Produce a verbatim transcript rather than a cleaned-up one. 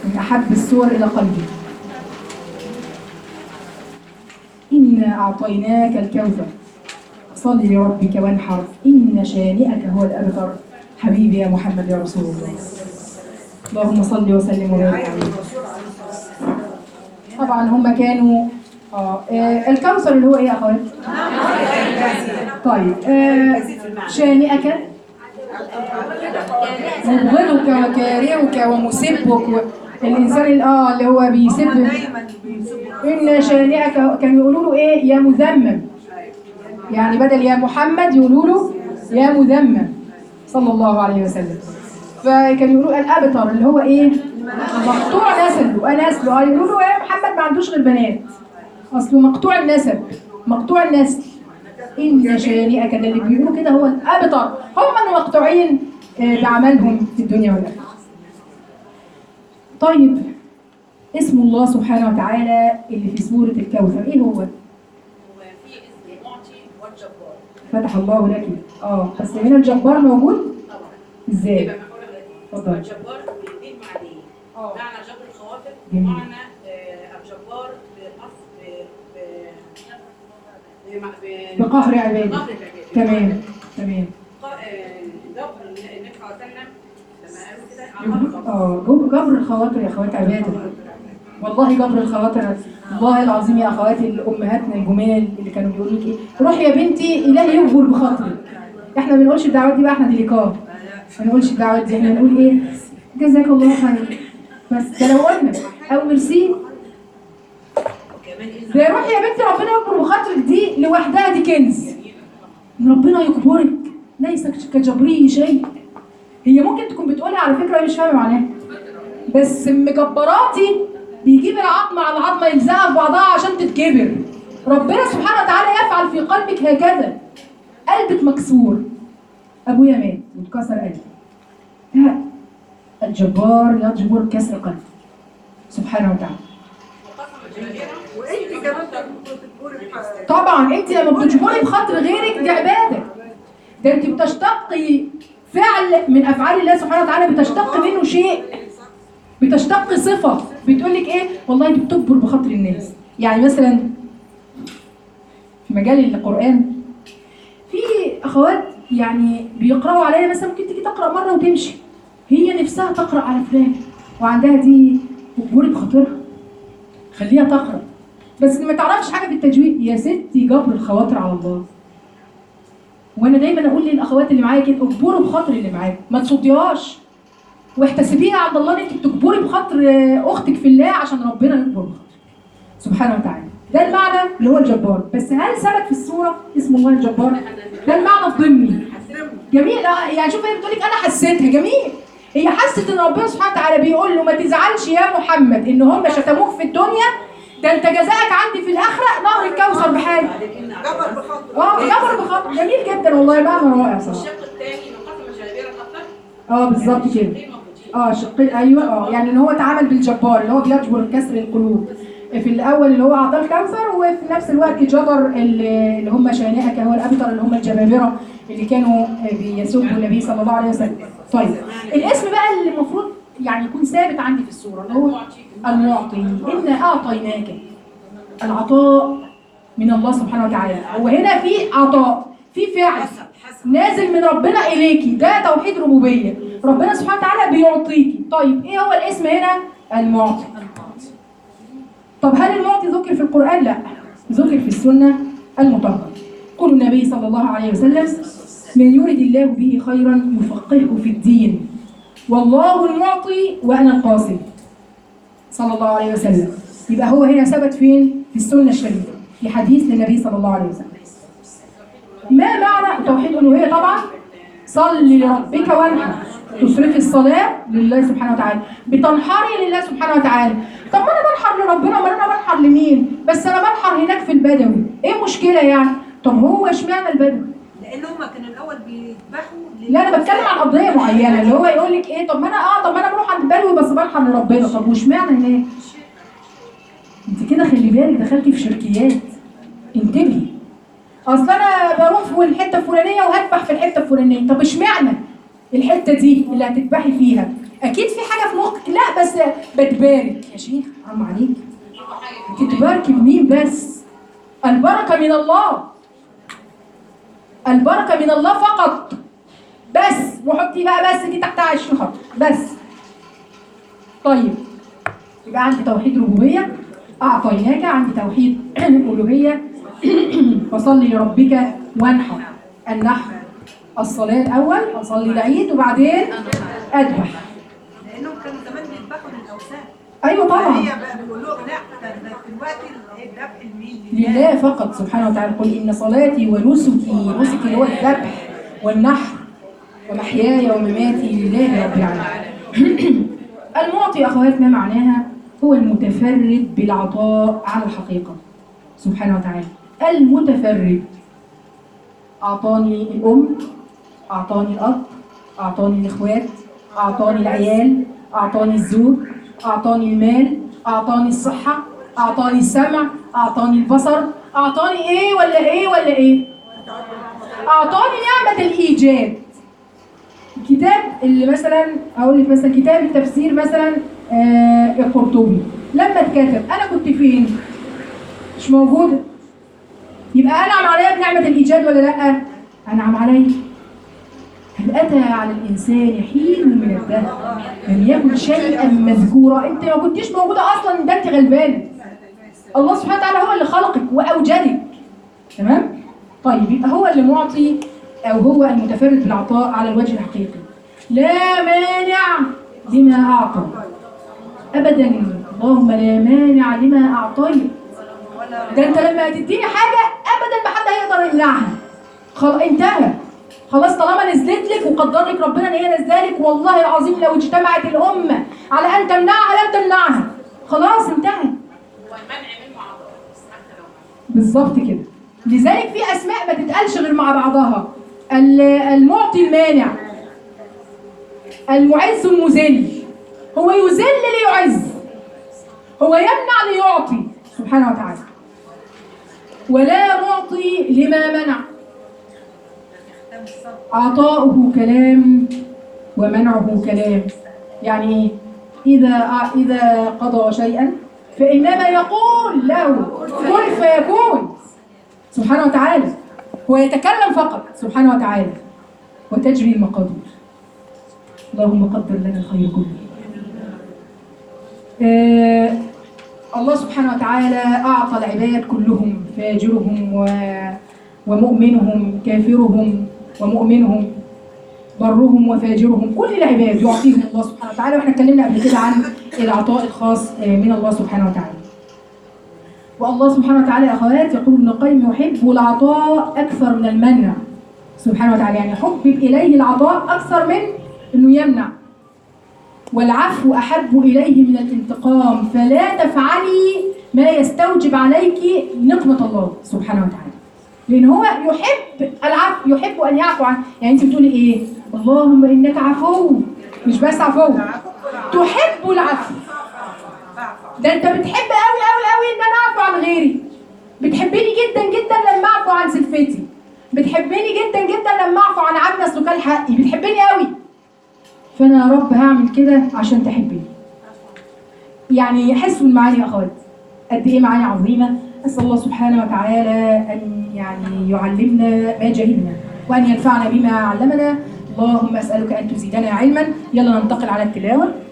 من أحب السور إلى قلبي. إنا أعطيناك الكوثر صل لربك وانحر إن شانئك هو الأبتر. حبيبي يا محمد يا رسول الله، اللهم صل وسلم وبارك عليه. طبعا هم كانوا اه, آه الكوثر اللي هو ايه يا اخوات؟ طيب آه شانئك مبغضك وكارهك ومسبك و... الانسان اللي اه اللي هو بيسب. ان شانئك كانوا يقولوا له ايه؟ يا مذمم، يعني بدل يا محمد يقولوا له يا مذمم صلى الله عليه وسلم. فكانوا يقولوا الابتر اللي هو ايه؟ مقطوع نسله نسله اه يقولوا له يا محمد ما عندوش غير بنات، اصله مقطوع النسب مقطوع النسل. ان شانئك ده اللي بيقولوا كده هو الابتر، هم المقطوعين بعملهم في الدنيا والاخره. طيب اسم الله سبحانه وتعالى اللي في سوره الكوثر ايه هو؟ فتح الله لك. اه بس هنا الجبار موجود ازاي؟ اتفضل. الجبار بيدين معنيين، معنى جبر الخواطر جميل. ومعنى آه، الجبار بأصل بقهر عباده. تمام تمام. جبر النبي صلى الله عليه وسلم لما قالوا كده اه جبر الخواطر يا اخوات عباده، والله جبر الخواطر. والله العظيم يا اخواتي الامهاتنا الجمال اللي كانوا بيقولوا لك ايه؟ روحي يا بنتي الهي يجبر بخاطرك. احنا ما بنقولش الدعوات دي بقى، احنا ديليكار ما بنقولش الدعوات دي، احنا بنقول ايه؟ جزاك الله خير. بس ده لو قلنا او ميرسي ده روحي يا بنتي ربنا يجبر بخاطرك دي لوحدها دي كنز. ان ربنا يجبرك ليس كجبره شيء. هي ممكن تكون بتقولها على فكره مش فاهمه معناها، بس مجبراتي بيجيب العظمه على العظمه يلزقها في بعضها عشان تتكبر. ربنا سبحانه وتعالى يفعل في قلبك هكذا. قلبك مكسور، ابويا مات واتكسر قلبي، لا الجبار يجبر كسر قلبي سبحانه وتعالى. وانت كمان بتقولي طبعا انت لما بتجبري بخاطر غيرك دي عباده، ده انت بتشتقي فعل من افعال الله سبحانه وتعالى، بتشتق منه شيء، بتشتق صفه. بتقول لك ايه؟ والله دي بتجبر بخاطر الناس. يعني مثلا في مجال القران في اخوات يعني بيقراوا عليا، مثلا ممكن تيجي تقرا مره وتمشي، هي نفسها تقرا على فلان وعندها دي اجبري بخاطرها، خليها تقرا بس ما تعرفش حاجه في التجويد. يا ستي جبر الخواطر على الله. وانا دايما اقول للاخوات اللي معايا كده اجبروا بخاطر اللي معاك، ما تصديهاش واحتسبيها عند الله ان انت بتجبري بخاطر اختك في الله عشان ربنا يجبر بخاطرك سبحانه وتعالى. ده المعنى اللي هو الجبار. بس هل ثبت في السوره اسم الله الجبار؟ ده المعنى الضمني. جميل. يعني شوف هي بتقول لك انا حسيتها جميل. هي حست ان ربنا سبحانه وتعالى بيقول له ما تزعلش يا محمد ان هم شتموك في الدنيا، ده انت جزاءك عندي في الاخره نهر الكوثر بحاله. جبر بخاطر. اه جبر بخاطر. جميل جدا والله، معنى رائع صراحه. الشق الثاني من قسم جابر الخطر. اه بالظبط كده. اه شقين ايوه اه يعني ان هو تعامل بالجبار اللي هو بيجبر كسر القلوب. في الاول اللي هو اعطاه الكوثر، وفي نفس الوقت جبر اللي هم شانئك هو الابتر اللي هم الجبابره اللي كانوا بيسبوا النبي صلى الله عليه وسلم. طيب الاسم بقى اللي المفروض يعني يكون ثابت عندي في السوره اللي هو المعطي. إنا أعطيناك. العطاء من الله سبحانه وتعالى. هو هنا في عطاء، في فعل نازل من ربنا إليكي، ده توحيد ربوبية. ربنا سبحانه وتعالى بيعطيكي. طيب إيه هو الاسم هنا؟ المعطي. طب هل المعطي ذكر في القرآن؟ لا، ذكر في السنة المطهرة. قول النبي صلى الله عليه وسلم من يرد الله به خيرا يفقهه في الدين والله المعطي وأنا القاسم صلى الله عليه وسلم. يبقى هو هنا ثبت فين؟ في السنة الشريفة، في حديث للنبي صلى الله عليه وسلم. ما معنى توحيد الألوهية؟ طبعا صل لربك وانحر، تصرفي الصلاة لله سبحانه وتعالى، بتنحري لله سبحانه وتعالى. طب ما انا بنحر لربنا، ما انا بنحر لمين؟ بس انا بنحر هناك في البدوي، ايه المشكلة يعني؟ طب هو اشمعنى البدوي؟ لان هم كانوا الاول بيذبحوا. لا انا بتكلم عن قضيه معينه اللي هو يقول لك ايه؟ طب ما انا اه طب ما انا بروح عند البدوي بس بنحر لربنا. طب واشمعنى هناك؟ انت كده خلي بالك دخلتي في شركيات، انتبهي. اصل انا بروح في الحته الفلانيه وهذبح في الحته الفلانيه. طب اشمعنى الحته دي اللي هتذبحي فيها؟ اكيد في حاجه في مخك. لا بس بتبارك يا شيخ، حرام عليك، انت تباركي بمين بس؟ البركه من الله، البركه من الله فقط بس. وحطي بقى بس دي تحت عشرين خط بس. طيب يبقى عندي توحيد ربوبيه اعطيناك، عندي توحيد الوهيه فصل لربك وانحر. النحر الصلاه الاول، اصلي العيد وبعدين اذبح. لانهم كانوا زمان بيذبحوا للاوثان. ايوه طبعا، هي بقى بيقولوا لا ده ده دلوقتي الذبح لمين؟ لله فقط سبحانه وتعالى. قل ان صلاتي ونسكي، نسكي اللي هو الذبح والنحر، ومحياي ومماتي لله رب العالمين. المعطي يا اخوات ما معناها؟ هو المتفرد بالعطاء على الحقيقه سبحانه وتعالى. المتفرد، اعطاني الام، اعطاني الاب، اعطاني الاخوات، اعطاني العيال، اعطاني الزوج، اعطاني المال، اعطاني الصحه، اعطاني السمع، اعطاني البصر، اعطاني ايه ولا ايه ولا ايه؟ اعطاني نعمه الايجاد. الكتاب اللي مثلا اقول لك مثلا كتاب التفسير مثلا آه القرطبي لما اتكتب انا كنت فين؟ مش موجوده. يبقى انعم عليا بنعمه الايجاد ولا لا؟ انعم عليا. هل اتى على الانسان حين من الدهر لم يكن شيئا مذكورا؟ انت ما كنتيش موجوده اصلا، ده انت غلبانه. الله سبحانه وتعالى هو اللي خلقك واوجدك. تمام؟ طيب يبقى هو اللي معطي، أو هو المتفرد بالعطاء على الوجه الحقيقي. لا مانع لما أعطى أبدا، اللهم لا مانع لما أعطيت. ده أنت لما هتديني حاجة أبدا ما حد هيقدر يمنعها. خلاص انتهى، خلاص طالما نزلت لك وقدر لك ربنا ان هي نزلت لك، والله العظيم لو اجتمعت الأمة على أن تمنعها لن تمنعها. خلاص انتهى. والمنع منه عطاء حتى لو بالظبط كده. لذلك في أسماء ما تتقالش غير مع بعضها. المعطي المانع، المعز المذل. هو يذل ليعز، هو يمنع ليعطي سبحانه وتعالى. ولا معطي لما منع، عطاؤه كلام ومنعه كلام. يعني إذا إذا قضى شيئا فإنما يقول له كن فيكون سبحانه وتعالى. هو يتكلم فقط سبحانه وتعالى وتجري المقادير. اللهم قدر لنا الخير كله. آه الله سبحانه وتعالى أعطى العباد كلهم، فاجرهم و... ومؤمنهم، كافرهم ومؤمنهم، برهم وفاجرهم، كل العباد يعطيهم الله سبحانه وتعالى. واحنا اتكلمنا قبل كده عن العطاء الخاص من الله سبحانه وتعالى. والله سبحانه وتعالى يا اخوات يقول ابن القيم يحب العطاء اكثر من المنع سبحانه وتعالى. يعني حبب اليه العطاء اكثر من انه يمنع. والعفو احب اليه من الانتقام، فلا تفعلي ما يستوجب عليك نقمه الله سبحانه وتعالى. لان هو يحب العفو، يحب ان يعفو عنه. يعني انت بتقولي ايه؟ اللهم انك عفو، مش بس عفو، تحب العفو. ده انت بتحب قوي قوي قوي ان انا اعفو عن غيري. بتحبني جدا جدا لما اعفو عن سلفتي، بتحبني جدا جدا لما اعفو عن عبد ناس وكال حقي، بتحبني قوي. فانا يا رب هعمل كده عشان تحبني. يعني حسوا المعاني يا اخوات قد ايه معاني عظيمه. اسال الله سبحانه وتعالى ان يعني يعلمنا ما جهلنا وان ينفعنا بما علمنا. اللهم اسالك ان تزيدنا علما. يلا ننتقل على التلاوه.